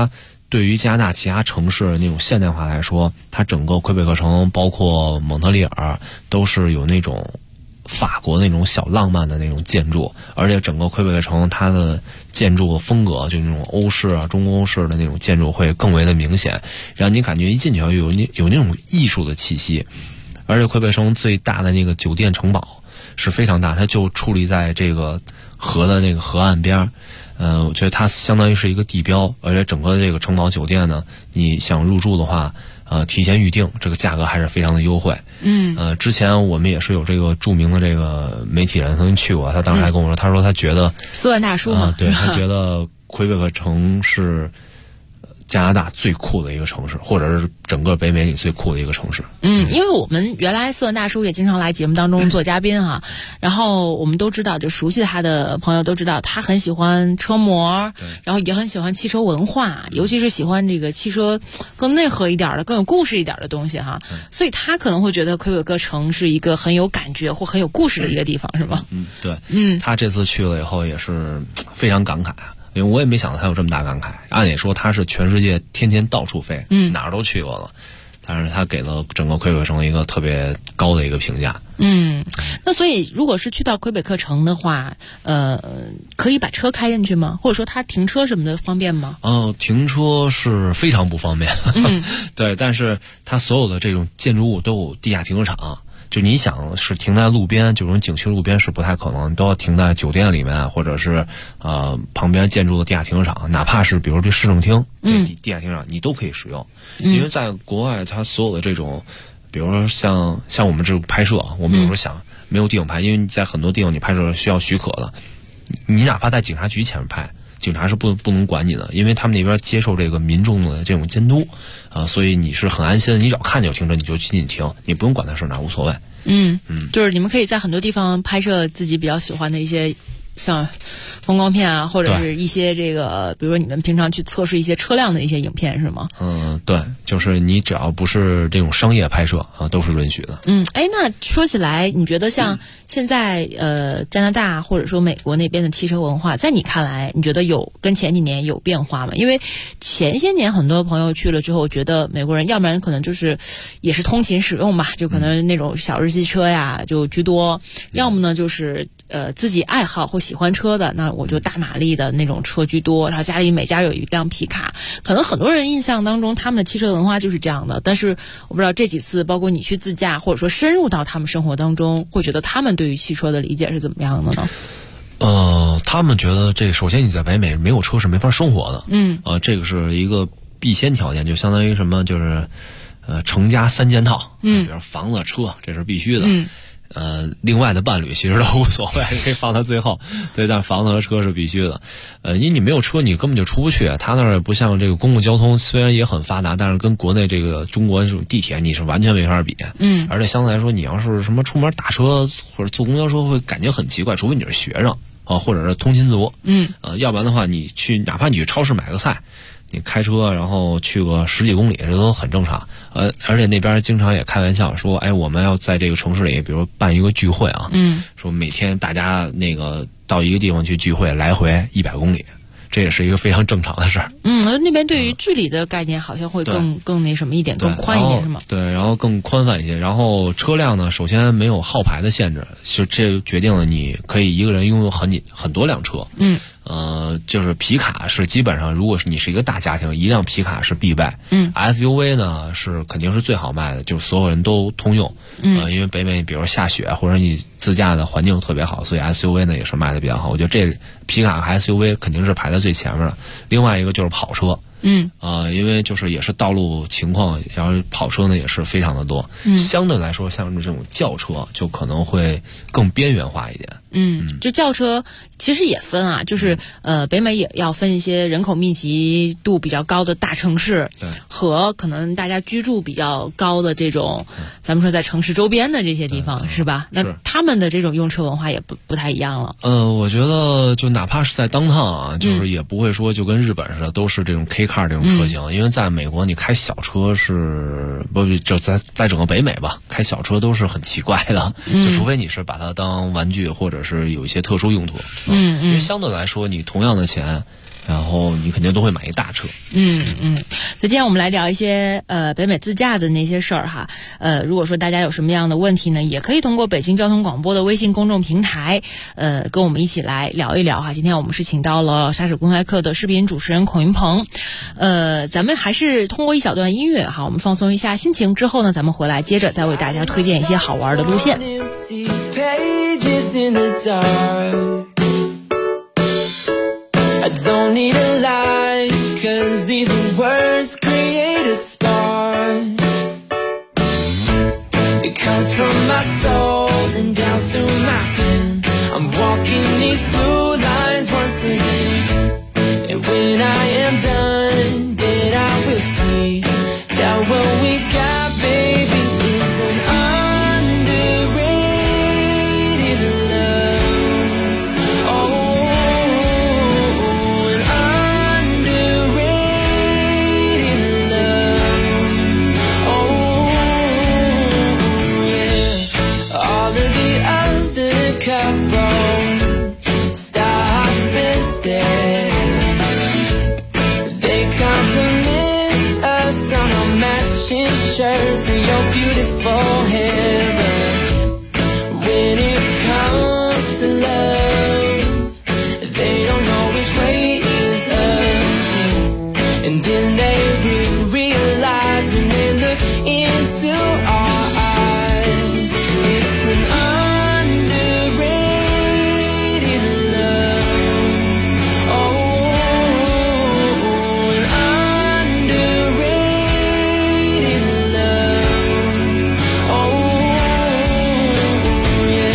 对于加拿大其他城市那种现代化来说，它整个魁北克城包括蒙特利尔都是有那种法国那种小浪漫的那种建筑，而且整个魁北克城它的建筑风格就那种欧式啊、中欧式的那种建筑会更为的明显，让你感觉一进去有那种艺术的气息。而且魁北克城最大的那个酒店城堡是非常大，它就矗立在这个河的那个河岸边。我觉得它相当于是一个地标，而且整个这个城堡酒店呢，你想入住的话，提前预定，这个价格还是非常的优惠。之前我们也是有这个著名的这个媒体人曾经去过，他当时还跟我说，他说他觉得斯万大叔嘛， 对，他觉得魁北克城是加拿大最酷的一个城市，或者是整个北美里最酷的一个城市。 因为我们原来斯文大叔也经常来节目当中做嘉宾哈，然后我们都知道，就熟悉他的朋友都知道，他很喜欢车模，然后也很喜欢汽车文化，尤其是喜欢这个汽车更内核一点的、更有故事一点的东西哈。所以他可能会觉得魁北克城是一个很有感觉或很有故事的一个地方，是吗？ 对，他这次去了以后也是非常感慨。因为我也没想到他有这么大感慨，按理说他是全世界天天到处飞，哪儿都去过了，但是他给了整个魁北克城一个特别高的一个评价。 那所以如果是去到魁北克城的话，可以把车开进去吗？或者说他停车什么的方便吗？ 停车是非常不方便。对，但是他所有的这种建筑物都有地下停车场。就你想是停在路边，这种景区路边是不太可能，都要停在酒店里面，或者是旁边建筑的地下停车场，哪怕是比如这市政厅，地下停车场你都可以使用。因为在国外，它所有的这种，比如说像我们这种拍摄，我们有时候想没有地方拍，因为你在很多地方你拍摄需要许可的，你哪怕在警察局前面拍，警察是不能管你的，因为他们那边接受这个民众的这种监督所以你是很安心的，你只要看见有停车你就进去停，你不用管它是哪儿，无所谓。 就是你们可以在很多地方拍摄自己比较喜欢的一些像风光片啊，或者是一些这个比如说你们平常去测试一些车辆的一些影片是吗？ 对，就是你只要不是这种商业拍摄都是允许的。 那说起来你觉得像现在加拿大或者说美国那边的汽车文化，在你看来你觉得有跟前几年有变化吗？因为前些年很多朋友去了之后觉得美国人要不然可能就是也是通勤使用吧，就可能那种小日系车呀就居多，要么呢就是自己爱好或喜欢车的，那我就大马力的那种车居多，然后家里每家有一辆皮卡，可能很多人印象当中他们的汽车文化就是这样的。但是我不知道这几次包括你去自驾或者说深入到他们生活当中，会觉得他们对于汽车的理解是怎么样的呢？ 他们觉得这首先你在北美没有车是没法生活的。这个是一个必先条件，就相当于什么就是成家3件套，比如房子车这是必须的。另外的伴侣其实都无所谓，可以放到最后。对，但房子和车是必须的。因为你没有车，你根本就出不去。他那儿不像这个公共交通，虽然也很发达，但是跟国内这个中国这种地铁你是完全没法比。而且相对来说，你要是什么出门打车或者坐公交车，会感觉很奇怪，除非你是学生或者是通勤族。要不然的话，你去哪怕你去超市买个菜，你开车然后去个10几公里，这都很正常。而且那边经常也开玩笑说，我们要在这个城市里，比如办一个聚会啊，说每天大家那个到一个地方去聚会，来回100公里，这也是一个非常正常的事儿。 那边对于距离的概念好像会更那什么一点，更宽一点是吗？ 对，然后更宽泛一些。然后车辆呢，首先没有号牌的限制，就这决定了你可以一个人拥有很多辆车。就是皮卡是基本上，如果是你是一个大家庭，一辆皮卡是必备。SUV 呢是肯定是最好卖的，就是所有人都通用。因为北美比如说下雪或者你自驾的环境特别好，所以 SUV 呢也是卖的比较好。我觉得这皮卡和 SUV 肯定是排在最前面的。另外一个就是跑车。因为就是也是道路情况，然后跑车呢也是非常的多。相对来说，像这种轿车就可能会更边缘化一点。 就轿车其实也分啊，就是北美也要分一些人口密集度比较高的大城市，和可能大家居住比较高的这种，咱们说在城市周边的这些地方，是吧？那他们的这种用车文化也不太一样了。 我觉得就哪怕是在downtown就是也不会说就跟日本似的都是这种 K car 这种车型，因为在美国你开小车是就在整个北美吧，开小车都是很奇怪的，就除非你是把它当玩具或者是有一些特殊用途。因为相对来说，你同样的钱， 然后你肯定都会买一大车。 所以今天我们来聊一些北美自驾的那些事儿哈。如果说大家有什么样的问题呢，也可以通过北京交通广播的微信公众平台跟我们一起来聊一聊哈。今天我们是请到了沙手公开课的视频主持人孔云鹏。咱们还是通过一小段音乐哈，我们放松一下心情，之后呢咱们回来接着再为大家推荐一些好玩的路线。 I don't need a lie, 'cause these words create a spark. It comes from my soul and down through my pen. I'm walking these blue lines once again. And when I am done, then I will see that what we got, baby, is an underrated love. Oh, an underrated love. Oh, yeah. All of the other couples stop and stare. They compliment us on our matching shirts and your beautiful hair, but when it comes to love, they don't know which way is up. And then they will realize when they look into our eyes, it's an underrated love. Oh, an underrated love. Oh, yeah.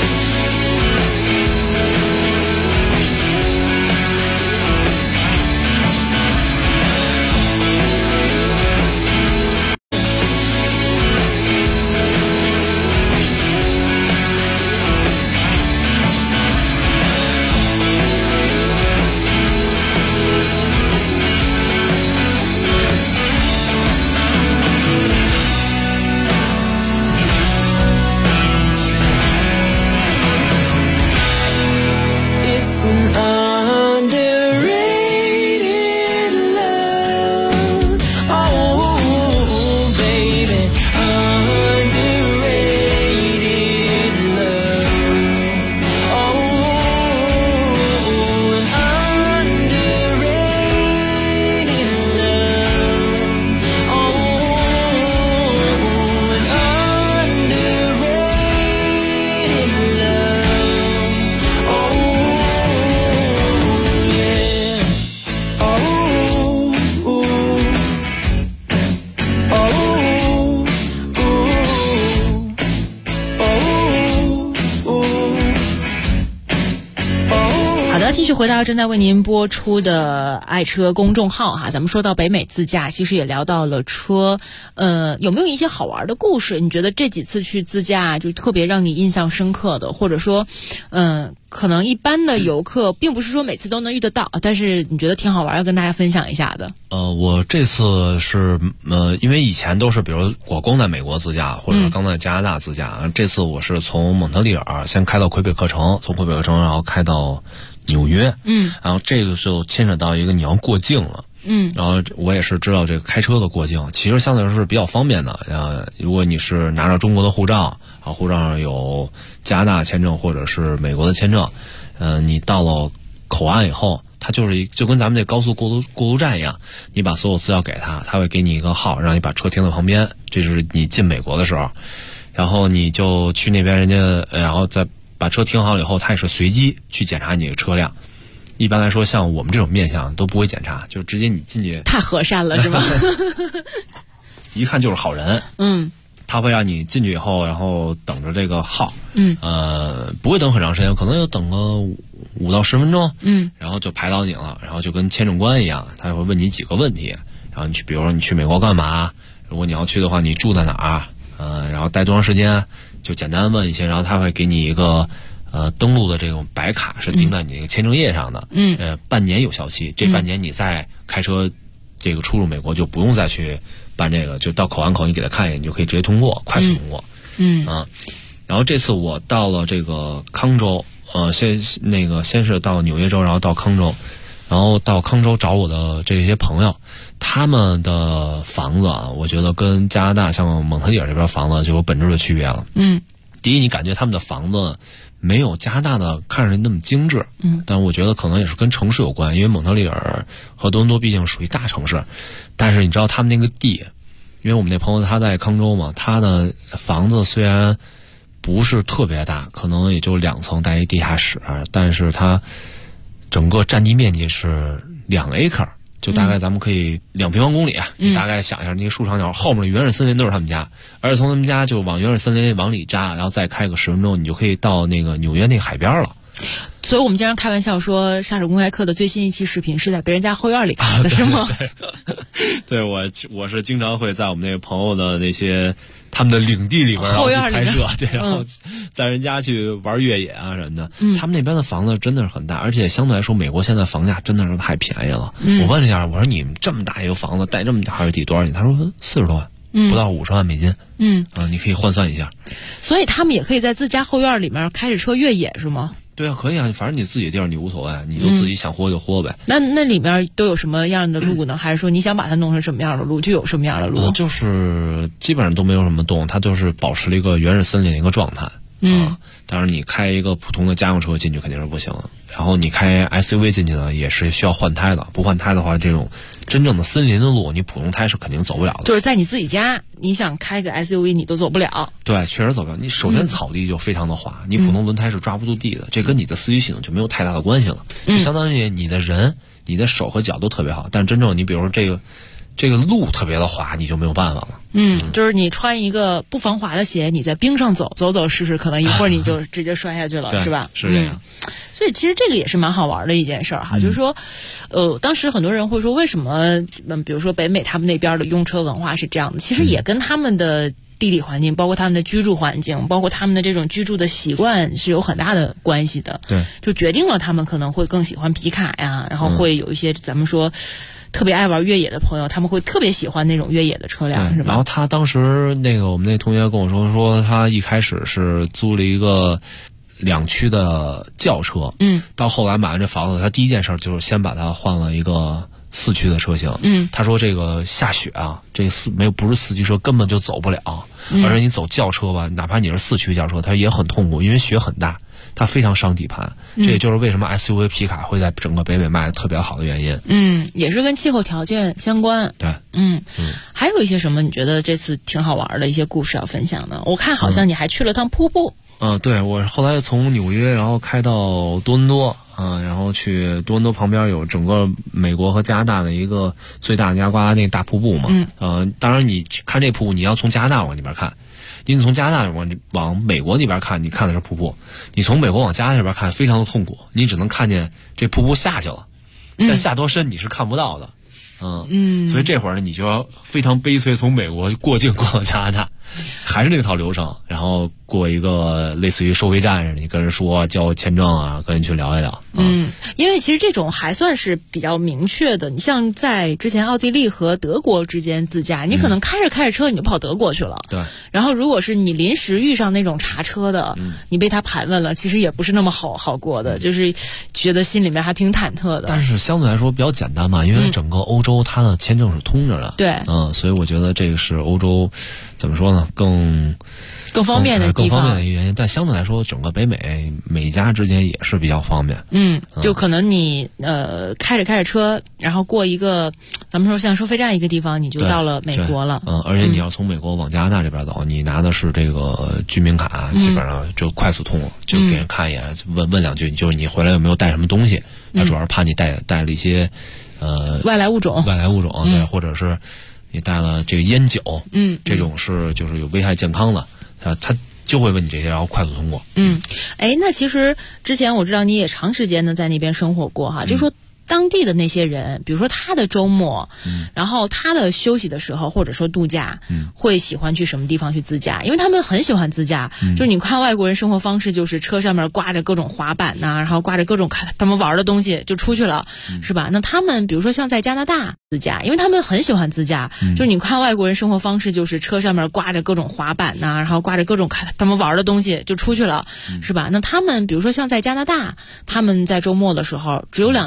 It's an underrated love. Oh, baby, underrated love. Oh, an underrated love. Oh, an underrated love. Oh, yeah. Oh, ooh. Oh, ooh. Oh, 好的，继续回到正在为您播出的爱车公众号哈。咱们说到北美自驾，其实也聊到了车，有没有一些好玩的故事？你觉得这几次去自驾就特别让你印象深刻的，或者说，可能一般的游客并不是说每次都能遇得到，但是你觉得挺好玩，要跟大家分享一下的。 我这次是因为以前都是比如我光在美国自驾，或者刚在加拿大自驾，这次我是从蒙特利尔先开到魁北克城，从魁北克城然后开到纽约，然后这个就牵扯到一个你要过境了。然后我也是知道这个开车的过境，其实相对来说是比较方便的。如果你是拿着中国的护照，护照上有加拿大签证或者是美国的签证，你到了口岸以后，它就跟咱们这高速过路站一样，你把所有资料给他，他会给你一个号，让你把车停在旁边，这是你进美国的时候。然后你就去那边，人家然后再把车停好了以后，他也是随机去检查你的车辆。一般来说，像我们这种面相都不会检查，就直接你进去。 太和善了是吧？ 一看就是好人。他会让你进去以后，然后等着这个号。不会等很长时间，可能要等个5到10分钟。然后就排到你了，然后就跟签证官一样，他会问你几个问题，然后你去，比如说你去美国干嘛？如果你要去的话，你住在哪儿？然后待多长时间？就简单问一些，然后他会给你一个登录的这种白卡，是钉在你那个签证页上的。半年有效期，这半年你再开车这个出入美国就不用再去办这个，就到口岸口你给他看一眼，你就可以直接通过，快速通过。然后这次我到了这个康州，先是到纽约州，然后到康州。 然后到康州找我的这些朋友，他们的房子啊，我觉得跟加拿大像蒙特利尔这边房子就有本质的区别了。第一，你感觉他们的房子没有加拿大的看上去那么精致，但我觉得可能也是跟城市有关，因为蒙特利尔和多伦多毕竟属于大城市，但是你知道他们那个地，因为我们那朋友他在康州嘛，他的房子虽然不是特别大，可能也就2层带一地下室，但是它整个占地面积是2 acre， 就大概咱们可以2平方公里啊。你大概想一下，那个树长条后面的原始森林都是他们家，而且从他们家就往原始森林往里扎，然后再开个10分钟，你就可以到那个纽约那个海边了。 所以我们经常开玩笑说，杀手公开课的最新一期视频是在别人家后院里拍的，是吗？ 对，我是经常会在我们那个朋友的那些他们的领地里边后院里拍摄，对，然后在人家去玩越野啊什么的。他们那边的房子真的是很大，而且相对来说，美国现在房价真的是太便宜了。我问了一下，我说你们这么大一个房子，带这么大的地多少钱？他说40多万。不到50万美金。你可以换算一下。 所以他们也可以在自家后院里面开着车越野是吗？ 对啊，可以啊，反正你自己的地儿你无所谓，你就自己想豁就豁呗。 那里面都有什么样的路呢？还是说你想把它弄成什么样的路就有什么样的路？ 就是基本上都没有什么动，它就是保持了一个原始森林的一个状态。当然你开一个普通的家用车进去肯定是不行的，然后你开 SUV 进去呢也是需要换胎的，不换胎的话，这种真正的森林的路你普通胎是肯定走不了的。 就是在你自己家你想开个 SUV 你都走不了。 对，确实走不了。你首先草地就非常的滑，你普通轮胎是抓不住地的，这跟你的四驱系统就没有太大的关系了。就相当于你的人你的手和脚都特别好，但真正你比如说这个路特别的滑，你就没有办法了。 就是你穿一个不防滑的鞋，你在冰上走试试，可能一会儿你就直接摔下去了，是吧？ 是这样。 所以其实这个也是蛮好玩的一件事儿哈，就是说，当时很多人会说，为什么比如说北美他们那边的用车文化是这样的？其实也跟他们的地理环境，包括他们的居住环境，包括他们的这种居住的习惯是有很大的关系的。 对， 就决定了他们可能会更喜欢皮卡呀，然后会有一些咱们说特别爱玩越野的朋友，他们会特别喜欢那种越野的车辆，是吧？ 然后他当时我们那同学跟我说他一开始是租了一个2驱的轿车，到后来买完这房子，他第一件事就是先把它换了一个4驱的车型。他说这个下雪啊，这不是4驱车根本就走不了，而且你走轿车吧，哪怕你是4驱轿车，它也很痛苦，因为雪很大，它非常伤底盘。这也就是为什么 SUV 皮卡会在整个北美卖的特别好的原因。 也是跟气候条件相关。 对， 还有一些什么你觉得这次挺好玩的一些故事要分享呢？我看好像你还去了趟瀑布。 对，我后来从纽约然后开到多伦多然后去多伦多旁边有整个美国和加拿大的一个最大的尼亚加拉那个大瀑布嘛。当然你看这瀑布你要从加拿大往那边看，你从加拿大往美国那边看，你看的是瀑布；你从美国往加拿大那边看，非常的痛苦，你只能看见这瀑布下去了，但下多深你是看不到的。所以这会儿呢，你就要非常悲催，从美国过境过到加拿大，还是那套流程，然后过一个类似于收费站似的，你跟人说交签证啊，跟人去聊一聊。 因为其实这种还算是比较明确的。你像在之前奥地利和德国之间自驾，你可能开着车你就跑德国去了。 对。 然后如果是你临时遇上那种查车的，你被他盘问了，其实也不是那么好过的，就是觉得心里面还挺忐忑的。 但是相对来说比较简单嘛，因为整个欧洲它的签证是通着的。 对。 所以我觉得这个是欧洲怎么说呢，更方便的地方， 更方便的一个原因。但相对来说，整个北美每家之间也是比较方便。 就可能你开着车，然后过一个咱们说像收费站一个地方，你就到了美国了。 而且你要从美国往加拿大这边走，你拿的是这个居民卡，基本上就快速通了，就给人看一眼，问两句，就是你回来有没有带什么东西？他主要是怕你带了一些外来物种， 对，或者是你带了这个烟酒，这种是就是有危害健康的，他就会问你这些，然后快速通过。 那其实之前我知道你也长时间的在那边生活过哈，就说当地的那些人，比如说他的周末，然后他的休息的时候，或者说度假，会喜欢去什么地方去自驾？因为他们很喜欢自驾，就是你看外国人生活方式，就是车上面挂着各种滑板呐，然后挂着各种他们玩的东西就出去了，是吧？那他们比如说像在加拿大自驾，因为他们很喜欢自驾，就是你看外国人生活方式，就是车上面挂着各种滑板呐，然后挂着各种他们玩的东西就出去了，是吧？那他们比如说像在加拿大，他们在周末的时候只有2天哈。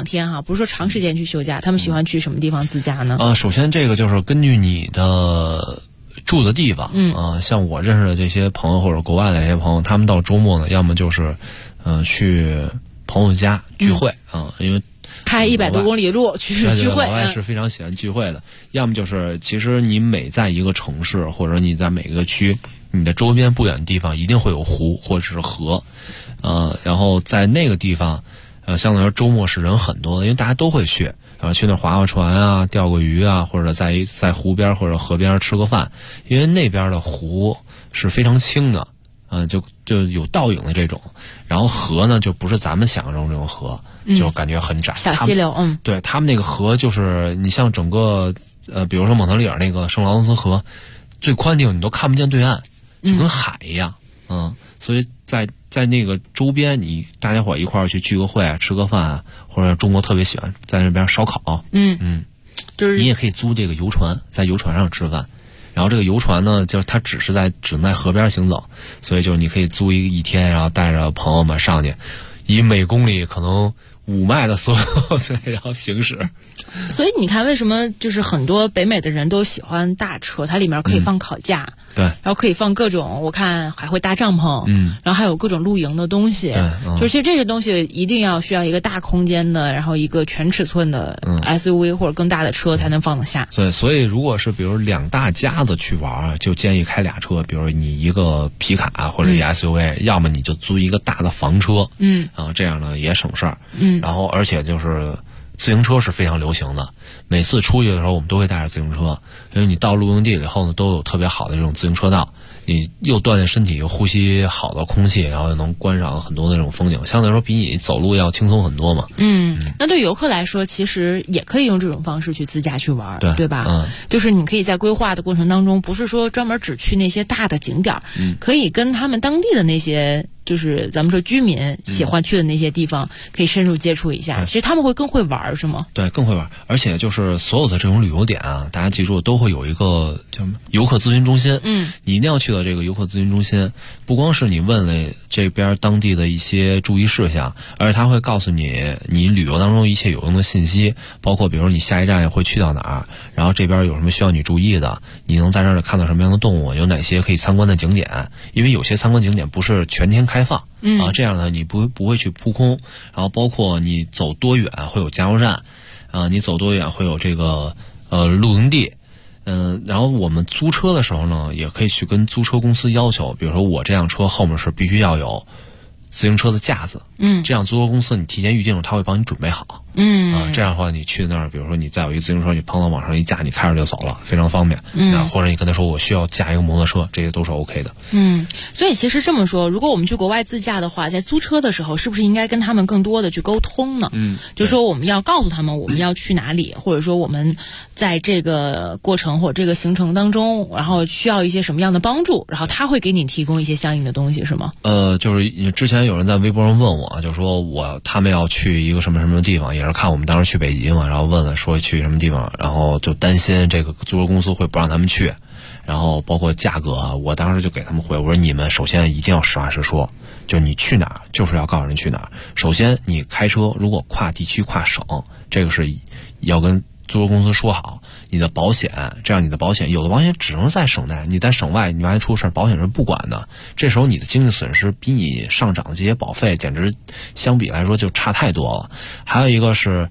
不是说长时间去休假，他们喜欢去什么地方自驾呢？ 首先这个就是根据你的住的地方，像我认识的这些朋友或者国外的一些朋友，他们到周末呢，要么就是去朋友家聚会因为开100多公里路去聚会， 老外是非常喜欢聚会的。要么就是其实你每在一个城市或者你在每个区，你的周边不远的地方一定会有湖或者是河，然后在那个地方相对来说周末是人很多的，因为大家都会去，去那划划船啊，钓个鱼啊，或者在湖边或者河边吃个饭，因为那边的湖是非常清的，就有倒影的这种，然后河呢就不是咱们想象中这种河，就感觉很窄， 小溪流， 对，他们那个河就是你像整个比如说蒙特利尔那个圣劳伦斯河最宽的地方你都看不见对岸，就跟海一样，所以在那个周边，你大家伙一块儿去聚个会啊，吃个饭啊，或者中国特别喜欢在那边烧烤， 就是你也可以租这个游船，在游船上吃饭。然后这个游船呢，就是它只能在河边行走，所以就是你可以租一天，然后带着朋友们上去，以每公里可能5迈的速度，对，然后行驶。 所以你看，为什么就是很多北美的人都喜欢大车？它里面可以放烤架， 对， 然后可以放各种，我看还会搭帐篷，然后还有各种露营的东西， 对， 就是其实这些东西一定需要一个大空间的，然后一个全尺寸的 SUV 或者更大的车才能放得下。 对，所以如果是比如2大家子去玩，就建议开俩车，比如你一个皮卡或者一 SUV，要么你就租一个大的房车，这样呢也省事儿，然后而且就是自行车是非常流行的，每次出去的时候我们都会带着自行车，因为你到露营地以后呢，都有特别好的这种自行车道，你又锻炼身体，又呼吸好的空气，然后又能观赏很多的这种风景，相对来说比你走路要轻松很多嘛。 那对游客来说，其实也可以用这种方式去自驾去玩，对吧？就是你可以在规划的过程当中，不是说专门只去那些大的景点，可以跟他们当地的那些就是咱们说居民喜欢去的那些地方，可以深入接触一下。其实他们会更会玩，是吗？ 对，更会玩。而且就是所有的这种旅游点啊，大家记住都会有一个叫游客咨询中心。你一定要去到这个游客咨询中心，不光是你问了这边当地的一些注意事项，而且他会告诉你旅游当中一切有用的信息，包括比如你下一站会去到哪儿，然后这边有什么需要你注意的，你能在这儿看到什么样的动物，有哪些可以参观的景点，因为有些参观景点不是全天开放，这样呢你不会去扑空，然后包括你走多远会有加油站，你走多远会有这个露营地，然后我们租车的时候呢，也可以去跟租车公司要求，比如说我这辆车后面是必须要有自行车的架子，这样租车公司你提前预定，他会帮你准备好，这样的话你去那儿，比如说你再有一个自行车，你碰到往上一架，你开着就走了，非常方便，或者你跟他说我需要架一个摩托车，这些都是 OK 的。 所以其实这么说，如果我们去国外自驾的话，在租车的时候，是不是应该跟他们更多的去沟通呢？就是说我们要告诉他们我们要去哪里，或者说我们在这个过程或者这个行程当中，然后需要一些什么样的帮助，然后他会给你提供一些相应的东西，是吗？ 就是之前有人在微博上问我，就说他们要去一个什么什么地方，也是看我们当时去北极嘛，然后问了说去什么地方，然后就担心这个租车公司会不让他们去，然后包括价格，我当时就给他们回，我说你们首先一定要实话实说，就你去哪儿就是要告诉人去哪儿。首先你开车如果跨地区跨省，这个是要跟租车公司说好，你的保险，这样你的保险有的保险只能在省内，你在省外你万一出事保险是不管的，这时候你的经济损失比你上涨的这些保费简直相比来说就差太多了。还有一个是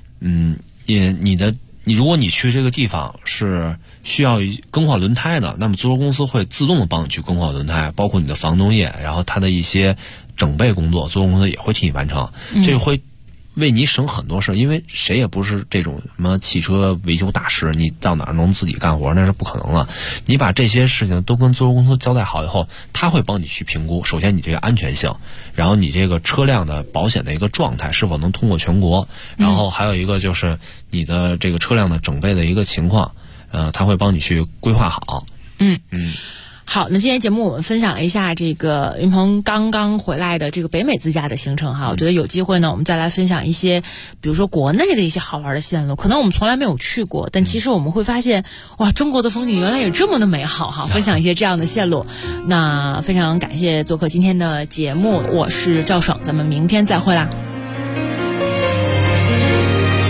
如果你去这个地方是需要更换轮胎的，那么租车公司会自动的帮你去更换轮胎，包括你的防冻液，然后它的一些整备工作租车公司也会替你完成，这个会为你省很多事，因为谁也不是这种什么汽车维修大师，你到哪儿能自己干活那是不可能的。你把这些事情都跟租车公司交代好以后，他会帮你去评估，首先你这个安全性，然后你这个车辆的保险的一个状态是否能通过全国，然后还有一个就是你的这个车辆的整备的一个情况，他会帮你去规划好。 好，那今天节目我们分享了一下这个云鹏刚刚回来的这个北美自驾的行程哈，我觉得有机会呢，我们再来分享一些，比如说国内的一些好玩的线路，可能我们从来没有去过，但其实我们会发现，哇，中国的风景原来也这么的美好哈，分享一些这样的线路。那非常感谢做客今天的节目，我是赵爽，咱们明天再会啦。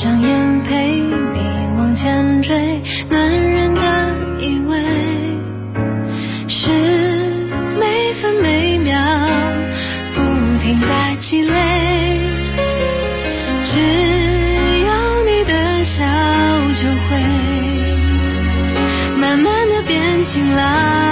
上眼陪你往前追，暖人的依偎，是每分每秒不停在积累，只要你的笑就会慢慢的变晴朗。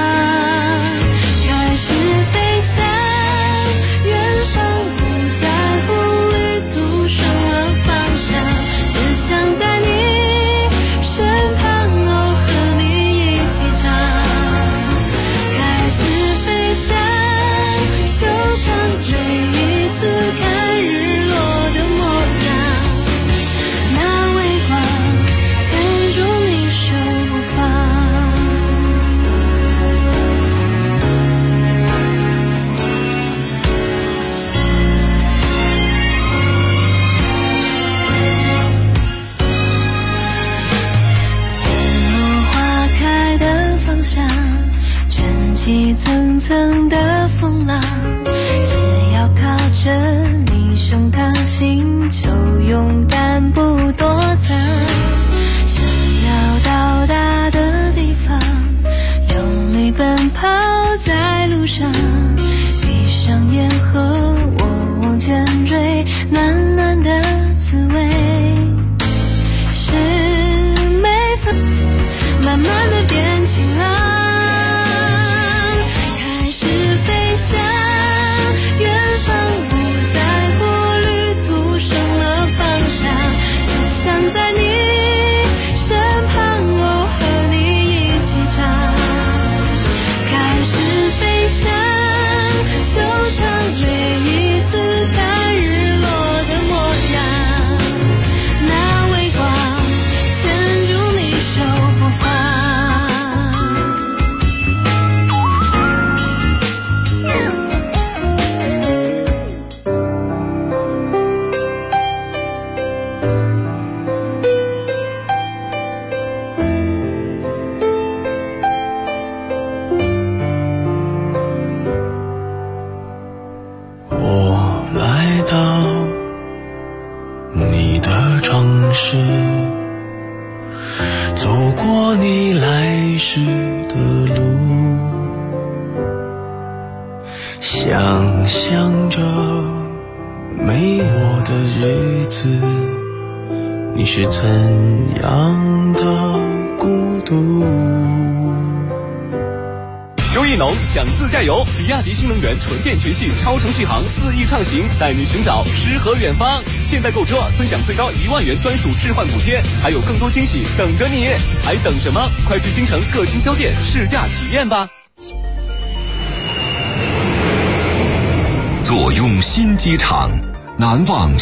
层层的风浪，只要靠着你胸膛，心就勇敢不躲藏。想要到达的地方，用力奔跑在路上，闭上眼和我往前追，暖暖的滋味，是每分慢慢的变晴朗。飞向远方，不在乎旅途上了方向，只想在你身旁，哦，和你一起唱。开始飞翔，收藏每一次看日落的模样，那微光牵住你手不放。想象着没我的日子，你是怎样的孤独。 秋意浓，想自驾游，比亚迪新能源纯电全系超程续航4亿畅行，带你寻找诗和远方。现在购车尊享最高1万元专属置换补贴，还有更多惊喜等着你，还等什么？快去京城各经销店试驾体验吧。 坐拥新机场，难忘